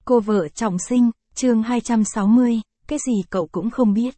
Cô vợ trọng sinh, chương 260, cái gì cậu cũng không biết.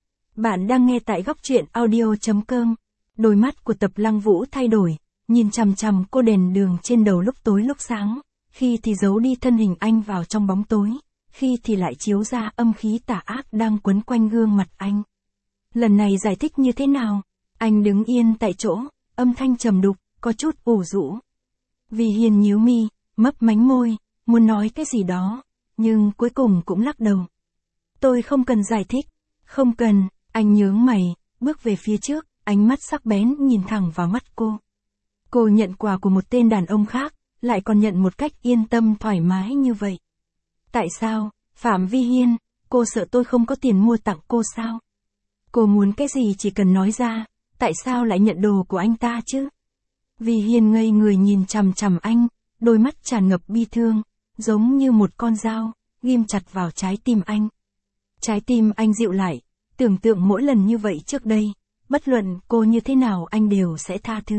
Bạn đang nghe tại góc truyện audio.com. Đôi mắt của Tập Lăng Vũ thay đổi, nhìn chằm chằm cô đèn đường trên đầu lúc tối lúc sáng, khi thì giấu đi thân hình anh vào trong bóng tối, khi thì lại chiếu ra âm khí tà ác đang quấn quanh gương mặt anh. Lần này giải thích như thế nào? Anh đứng yên tại chỗ, âm thanh trầm đục, có chút ủ rũ. Vì Hiền nhíu mi, mấp mánh môi, muốn nói cái gì đó, nhưng cuối cùng cũng lắc đầu. Tôi không cần giải thích, không cần, anh nhướng mày, bước về phía trước, ánh mắt sắc bén nhìn thẳng vào mắt cô. Cô nhận quà của một tên đàn ông khác, lại còn nhận một cách yên tâm thoải mái như vậy. Tại sao, Phạm Vi Hiên, cô sợ tôi không có tiền mua tặng cô sao? Cô muốn cái gì chỉ cần nói ra, tại sao lại nhận đồ của anh ta chứ? Vi Hiên ngây người nhìn chằm chằm anh, đôi mắt tràn ngập bi thương, giống như một con dao, ghim chặt vào trái tim anh. Trái tim anh dịu lại, tưởng tượng mỗi lần như vậy trước đây, bất luận cô như thế nào anh đều sẽ tha thứ.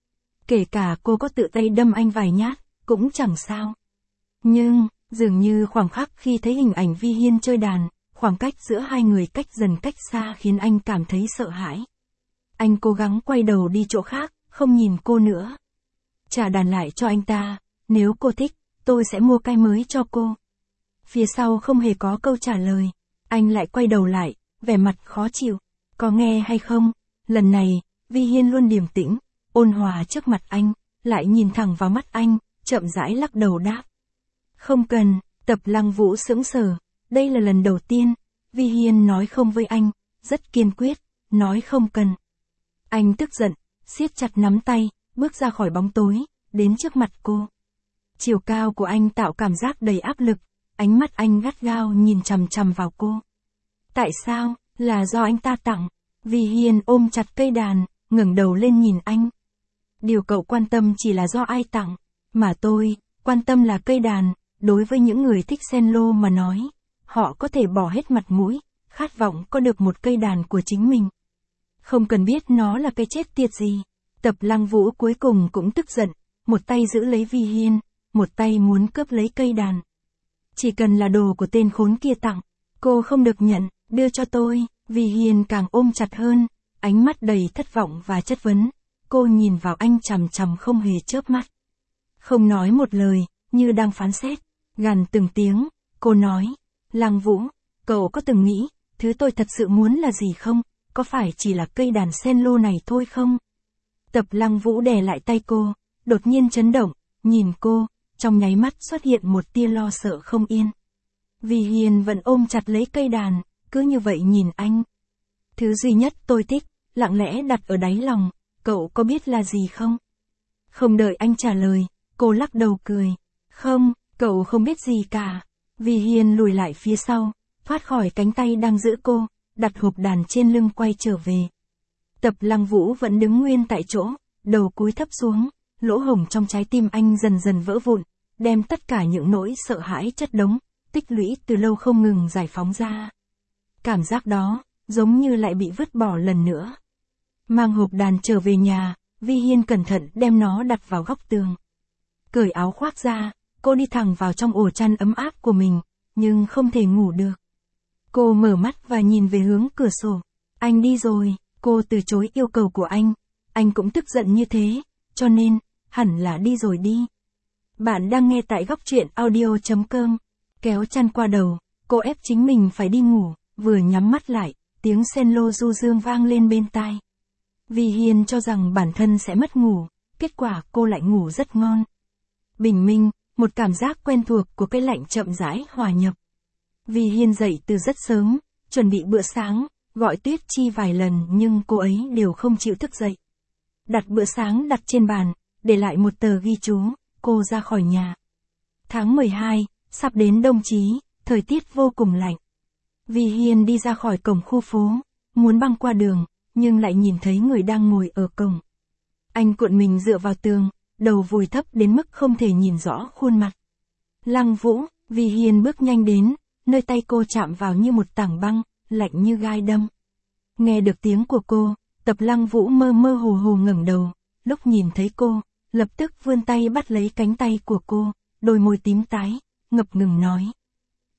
Kể cả cô có tự tay đâm anh vài nhát, cũng chẳng sao. Nhưng, dường như khoảng khắc khi thấy hình ảnh Vi Hiên chơi đàn, khoảng cách giữa hai người cách dần cách xa khiến anh cảm thấy sợ hãi. Anh cố gắng quay đầu đi chỗ khác, không nhìn cô nữa. Trả đàn lại cho anh ta, nếu cô thích, tôi sẽ mua cái mới cho cô. Phía sau không hề có câu trả lời, anh lại quay đầu lại, vẻ mặt khó chịu. Có nghe hay không? Lần này, Vi Hiên luôn điềm tĩnh, ôn hòa trước mặt anh, lại nhìn thẳng vào mắt anh, chậm rãi lắc đầu đáp. Không cần. Tập Lăng Vũ sững sờ, đây là lần đầu tiên, Vi Hiên nói không với anh, rất kiên quyết, nói không cần. Anh tức giận, siết chặt nắm tay, bước ra khỏi bóng tối, đến trước mặt cô. Chiều cao của anh tạo cảm giác đầy áp lực, ánh mắt anh gắt gao nhìn chằm chằm vào cô. Tại sao? Là do anh ta tặng. Vi Hiên ôm chặt cây đàn, ngẩng đầu lên nhìn anh. Điều cậu quan tâm chỉ là do ai tặng, mà tôi quan tâm là cây đàn. Đối với những người thích cello mà nói, họ có thể bỏ hết mặt mũi, khát vọng có được một cây đàn của chính mình. Không cần biết nó là cái chết tiệt gì. Tập Lăng Vũ cuối cùng cũng tức giận, một tay giữ lấy Vi Hiên, một tay muốn cướp lấy cây đàn. Chỉ cần là đồ của tên khốn kia tặng, cô không được nhận, đưa cho tôi. Vi Hiên càng ôm chặt hơn, ánh mắt đầy thất vọng và chất vấn. Cô nhìn vào anh chằm chằm không hề chớp mắt. Không nói một lời, như đang phán xét. Gằn từng tiếng, cô nói, Lăng Vũ, cậu có từng nghĩ, thứ tôi thật sự muốn là gì không? Có phải chỉ là cây đàn cello này thôi không? Tập Lăng Vũ đè lại tay cô, đột nhiên chấn động, nhìn cô, trong nháy mắt xuất hiện một tia lo sợ không yên. Vi Hiên vẫn ôm chặt lấy cây đàn, cứ như vậy nhìn anh. Thứ duy nhất tôi thích, lặng lẽ đặt ở đáy lòng, cậu có biết là gì không? Không đợi anh trả lời, cô lắc đầu cười. Không. Cậu không biết gì cả. Vi Hiên lùi lại phía sau, thoát khỏi cánh tay đang giữ cô, đặt hộp đàn trên lưng quay trở về. Tập Lăng Vũ vẫn đứng nguyên tại chỗ, đầu cúi thấp xuống, lỗ hổng trong trái tim anh dần dần vỡ vụn, đem tất cả những nỗi sợ hãi chất đống, tích lũy từ lâu không ngừng giải phóng ra. Cảm giác đó, giống như lại bị vứt bỏ lần nữa. Mang hộp đàn trở về nhà, Vi Hiên cẩn thận đem nó đặt vào góc tường. Cởi áo khoác ra. Cô đi thẳng vào trong ổ chăn ấm áp của mình, nhưng không thể ngủ được. Cô mở mắt và nhìn về hướng cửa sổ. Anh đi rồi, cô từ chối yêu cầu của anh cũng tức giận như thế, cho nên, hẳn là đi rồi đi. Bạn đang nghe tại góc truyện audio.com. Kéo chăn qua đầu, cô ép chính mình phải đi ngủ, vừa nhắm mắt lại, tiếng cello du dương vang lên bên tai. Vi Hiên cho rằng bản thân sẽ mất ngủ, kết quả cô lại ngủ rất ngon. Bình minh. Một cảm giác quen thuộc của cái lạnh chậm rãi hòa nhập. Vi Hiên dậy từ rất sớm, chuẩn bị bữa sáng, gọi Tuyết Chi vài lần nhưng cô ấy đều không chịu thức dậy. Đặt bữa sáng đặt trên bàn, để lại một tờ ghi chú, cô ra khỏi nhà. Tháng 12, sắp đến đông chí, thời tiết vô cùng lạnh. Vi Hiên đi ra khỏi cổng khu phố, muốn băng qua đường, nhưng lại nhìn thấy người đang ngồi ở cổng. Anh cuộn mình dựa vào tường. Đầu vùi thấp đến mức không thể nhìn rõ khuôn mặt. Lăng Vũ, Vi Hiên bước nhanh đến, nơi tay cô chạm vào như một tảng băng, lạnh như gai đâm. Nghe được tiếng của cô, Tập Lăng Vũ mơ mơ hồ hồ ngẩng đầu, lúc nhìn thấy cô, lập tức vươn tay bắt lấy cánh tay của cô, đôi môi tím tái, ngập ngừng nói,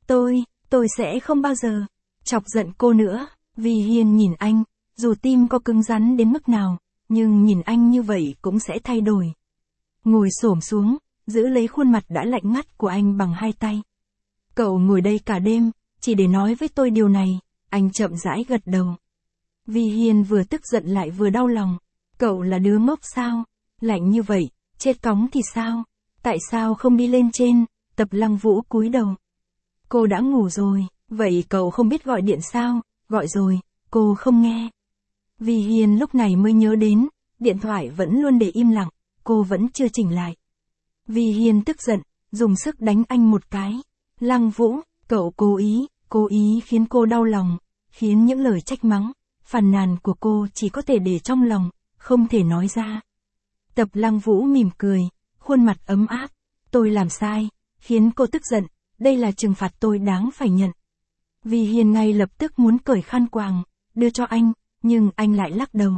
Tôi sẽ không bao giờ chọc giận cô nữa. Vi Hiên nhìn anh, dù tim có cứng rắn đến mức nào, nhưng nhìn anh như vậy cũng sẽ thay đổi. Ngồi xổm xuống, giữ lấy khuôn mặt đã lạnh ngắt của anh bằng hai tay. Cậu ngồi đây cả đêm, chỉ để nói với tôi điều này, anh chậm rãi gật đầu. Vi Hiên vừa tức giận lại vừa đau lòng. Cậu là đứa ngốc sao? Lạnh như vậy, chết cóng thì sao? Tại sao không đi lên trên? Tập Lăng Vũ cúi đầu. Cô đã ngủ rồi, vậy cậu không biết gọi điện sao? Gọi rồi, cô không nghe. Vi Hiên lúc này mới nhớ đến, điện thoại vẫn luôn để im lặng, cô vẫn chưa chỉnh lại. Vi Hiên tức giận, dùng sức đánh anh một cái. Lăng Vũ, cậu cố ý khiến cô đau lòng, khiến những lời trách mắng, phàn nàn của cô chỉ có thể để trong lòng, không thể nói ra. Tập Lăng Vũ mỉm cười, khuôn mặt ấm áp. Tôi làm sai, khiến cô tức giận, đây là trừng phạt tôi đáng phải nhận. Vi Hiên ngay lập tức muốn cởi khăn quàng, đưa cho anh, nhưng anh lại lắc đầu.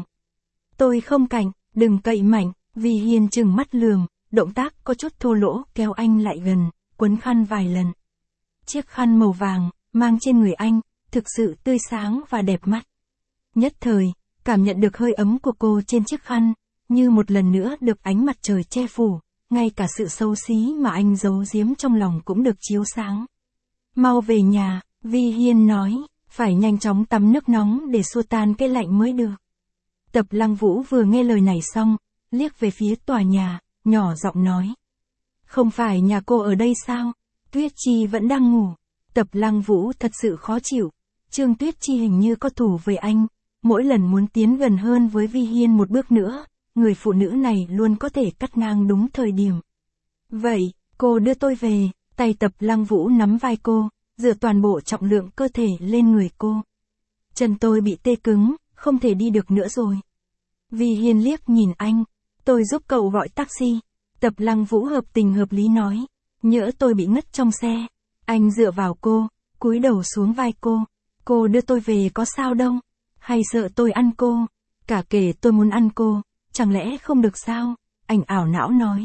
Tôi không cạnh, đừng cậy mạnh. Vi Hiên trừng mắt lườm, động tác có chút thô lỗ kéo anh lại gần, quấn khăn vài lần. Chiếc khăn màu vàng, mang trên người anh, thực sự tươi sáng và đẹp mắt. Nhất thời, cảm nhận được hơi ấm của cô trên chiếc khăn, như một lần nữa được ánh mặt trời che phủ, ngay cả sự xấu xí mà anh giấu giếm trong lòng cũng được chiếu sáng. Mau về nhà, Vi Hiên nói, phải nhanh chóng tắm nước nóng để xua tan cái lạnh mới được. Tập Lăng Vũ vừa nghe lời này xong, liếc về phía tòa nhà, nhỏ giọng nói. Không phải nhà cô ở đây sao? Tuyết Chi vẫn đang ngủ. Tập Lăng Vũ thật sự khó chịu. Trương Tuyết Chi hình như có thù với anh. Mỗi lần muốn tiến gần hơn với Vi Hiên một bước nữa, người phụ nữ này luôn có thể cắt ngang đúng thời điểm. Vậy, cô đưa tôi về. Tay Tập Lăng Vũ nắm vai cô, dựa toàn bộ trọng lượng cơ thể lên người cô. Chân tôi bị tê cứng, không thể đi được nữa rồi. Vi Hiên liếc nhìn anh. Tôi giúp cậu gọi taxi. Tập Lăng Vũ hợp tình hợp lý nói. Nhỡ tôi bị ngất trong xe. Anh dựa vào cô, cúi đầu xuống vai cô. Cô đưa tôi về có sao đâu. Hay sợ tôi ăn cô. Cả kể tôi muốn ăn cô, chẳng lẽ không được sao? Anh ảo não nói.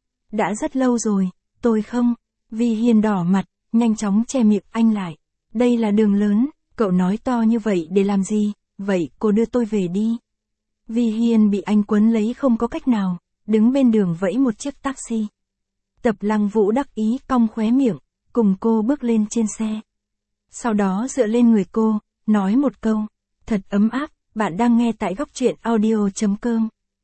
Đã rất lâu rồi, tôi không. Vi Hiên đỏ mặt, nhanh chóng che miệng anh lại. Đây là đường lớn, cậu nói to như vậy để làm gì? Vậy cô đưa tôi về đi. Vi Hiên bị anh quấn lấy không có cách nào, đứng bên đường vẫy một chiếc taxi. Tập Lăng Vũ đắc ý cong khóe miệng, cùng cô bước lên trên xe. Sau đó dựa lên người cô, nói một câu, thật ấm áp, bạn đang nghe tại góc truyện audio.com.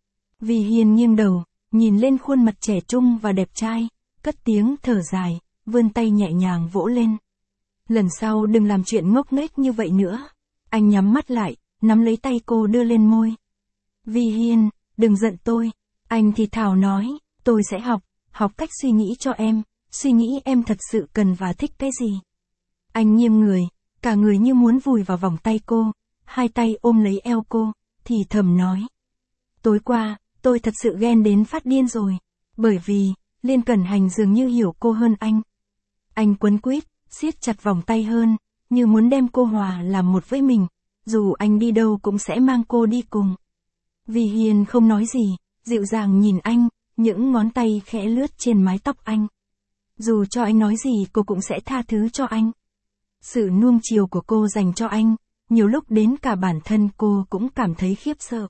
Vi Hiên nghiêng đầu, nhìn lên khuôn mặt trẻ trung và đẹp trai, cất tiếng thở dài, vươn tay nhẹ nhàng vỗ lên. Lần sau đừng làm chuyện ngốc nghếch như vậy nữa. Anh nhắm mắt lại, nắm lấy tay cô đưa lên môi. Vi Hiên, đừng giận tôi. Anh thì thào nói, tôi sẽ học cách suy nghĩ cho em, suy nghĩ em thật sự cần và thích cái gì. Anh nghiêng người, cả người như muốn vùi vào vòng tay cô, hai tay ôm lấy eo cô, thì thầm nói. Tối qua, tôi thật sự ghen đến phát điên rồi, bởi vì, Liên Cẩn Hành dường như hiểu cô hơn anh. Anh quấn quýt, siết chặt vòng tay hơn, như muốn đem cô hòa làm một với mình, dù anh đi đâu cũng sẽ mang cô đi cùng. Vi Hiên không nói gì, dịu dàng nhìn anh, những ngón tay khẽ lướt trên mái tóc anh. Dù cho anh nói gì cô cũng sẽ tha thứ cho anh. Sự nuông chiều của cô dành cho anh, nhiều lúc đến cả bản thân cô cũng cảm thấy khiếp sợ.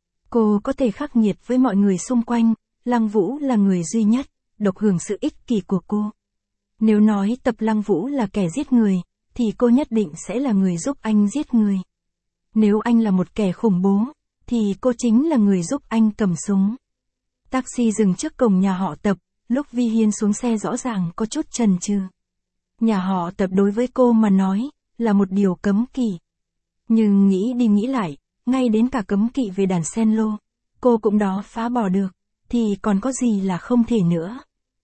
Cô có thể khắc nghiệt với mọi người xung quanh, Lăng Vũ là người duy nhất, độc hưởng sự ích kỷ của cô. Nếu nói Tập Lăng Vũ là kẻ giết người, thì cô nhất định sẽ là người giúp anh giết người. Nếu anh là một kẻ khủng bố, thì cô chính là người giúp anh cầm súng. Taxi dừng trước cổng nhà họ Tập, lúc Vi Hiên xuống xe rõ ràng có chút chần chừ. Nhà họ Tập đối với cô mà nói, là một điều cấm kỵ. Nhưng nghĩ đi nghĩ lại, ngay đến cả cấm kỵ về đàn sen lô, cô cũng đó phá bỏ được, thì còn có gì là không thể nữa.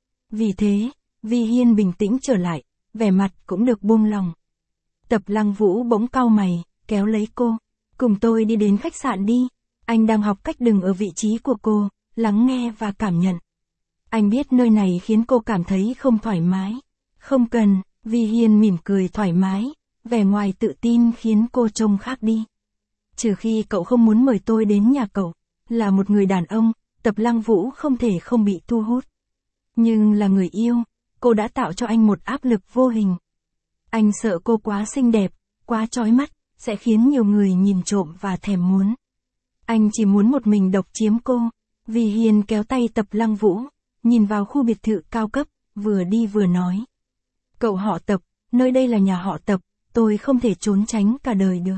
Vì thế, Vi Hiên bình tĩnh trở lại, vẻ mặt cũng được buông lòng. Tập Lăng Vũ bỗng cau mày, kéo lấy cô. Cùng tôi đi đến khách sạn đi. Anh đang học cách đứng ở vị trí của cô, lắng nghe và cảm nhận. Anh biết nơi này khiến cô cảm thấy không thoải mái. Không cần, Vi Hiên mỉm cười thoải mái, vẻ ngoài tự tin khiến cô trông khác đi. Trừ khi cậu không muốn mời tôi đến nhà cậu, là một người đàn ông, Tập Lăng Vũ không thể không bị thu hút. Nhưng là người yêu, cô đã tạo cho anh một áp lực vô hình. Anh sợ cô quá xinh đẹp, quá chói mắt, sẽ khiến nhiều người nhìn trộm và thèm muốn. Anh chỉ muốn một mình độc chiếm cô. Vi Hiên kéo tay Tập Lăng Vũ, nhìn vào khu biệt thự cao cấp, vừa đi vừa nói. Cậu họ Tập, nơi đây là nhà họ Tập, tôi không thể trốn tránh cả đời được.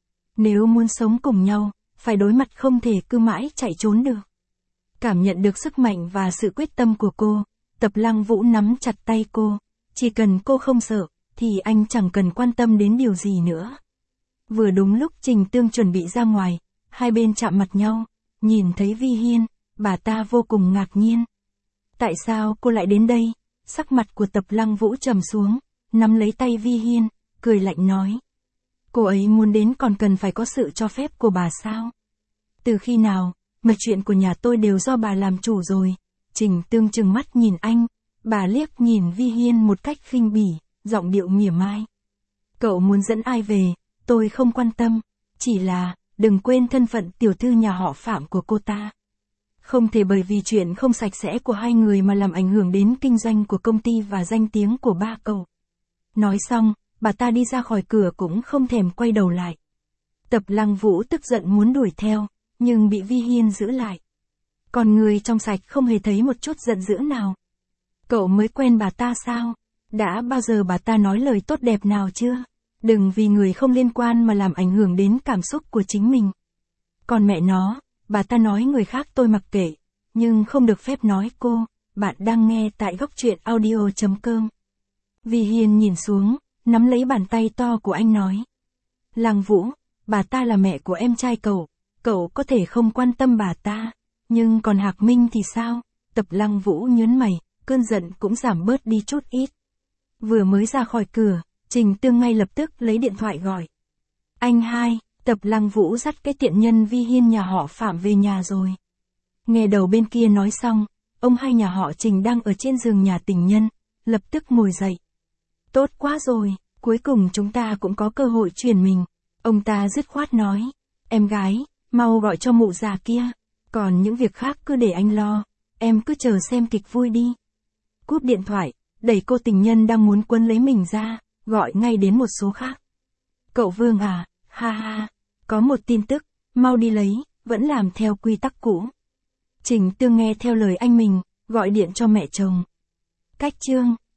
Nếu muốn sống cùng nhau, phải đối mặt, không thể cứ mãi chạy trốn được. Cảm nhận được sức mạnh và sự quyết tâm của cô, Tập Lăng Vũ nắm chặt tay cô. Chỉ cần cô không sợ, thì anh chẳng cần quan tâm đến điều gì nữa. Vừa đúng lúc Trình Tương chuẩn bị ra ngoài, hai bên chạm mặt nhau, nhìn thấy Vi Hiên, bà ta vô cùng ngạc nhiên. Tại sao cô lại đến đây? Sắc mặt của Tập Lăng Vũ trầm xuống, nắm lấy tay Vi Hiên, cười lạnh nói. Cô ấy muốn đến còn cần phải có sự cho phép của bà sao? Từ khi nào, mọi chuyện của nhà tôi đều do bà làm chủ rồi. Trình Tương trừng mắt nhìn anh, bà liếc nhìn Vi Hiên một cách khinh bỉ, giọng điệu mỉa mai. Cậu muốn dẫn ai về, tôi không quan tâm, chỉ là, đừng quên thân phận tiểu thư nhà họ Phạm của cô ta. Không thể bởi vì chuyện không sạch sẽ của hai người mà làm ảnh hưởng đến kinh doanh của công ty và danh tiếng của ba cậu. Nói xong, bà ta đi ra khỏi cửa cũng không thèm quay đầu lại. Tập Lăng Vũ tức giận muốn đuổi theo, nhưng bị Vi Hiên giữ lại. Còn người trong sạch không hề thấy một chút giận dữ nào. Cậu mới quen bà ta sao? Đã bao giờ bà ta nói lời tốt đẹp nào chưa? Đừng vì người không liên quan mà làm ảnh hưởng đến cảm xúc của chính mình. Còn mẹ nó, bà ta nói người khác tôi mặc kệ, nhưng không được phép nói cô. Bạn đang nghe tại Góc Truyện Audio.com. Vi Hiên nhìn xuống, nắm lấy bàn tay to của anh nói. Lăng Vũ, bà ta là mẹ của em trai cậu có thể không quan tâm bà ta, nhưng còn Hạc Minh thì sao? Tập Lăng Vũ nhớn mày, cơn giận cũng giảm bớt đi chút ít. Vừa mới ra khỏi cửa, Trình Tương ngay lập tức lấy điện thoại gọi. Anh hai, Tập Lăng Vũ dắt cái tiện nhân Vi Hiên nhà họ Phạm về nhà rồi. Nghe đầu bên kia nói xong, ông hai nhà họ Trình đang ở trên giường nhà tình nhân, lập tức ngồi dậy. Tốt quá rồi, cuối cùng chúng ta cũng có cơ hội truyền mình. Ông ta dứt khoát nói, em gái, mau gọi cho mụ già kia, còn những việc khác cứ để anh lo, em cứ chờ xem kịch vui đi. Cúp điện thoại, đẩy cô tình nhân đang muốn quấn lấy mình ra, gọi ngay đến một số khác. Cậu Vương à, ha ha, có một tin tức, mau đi lấy, vẫn làm theo quy tắc cũ. Trình Tương nghe theo lời anh mình, gọi điện cho mẹ chồng. Cách chương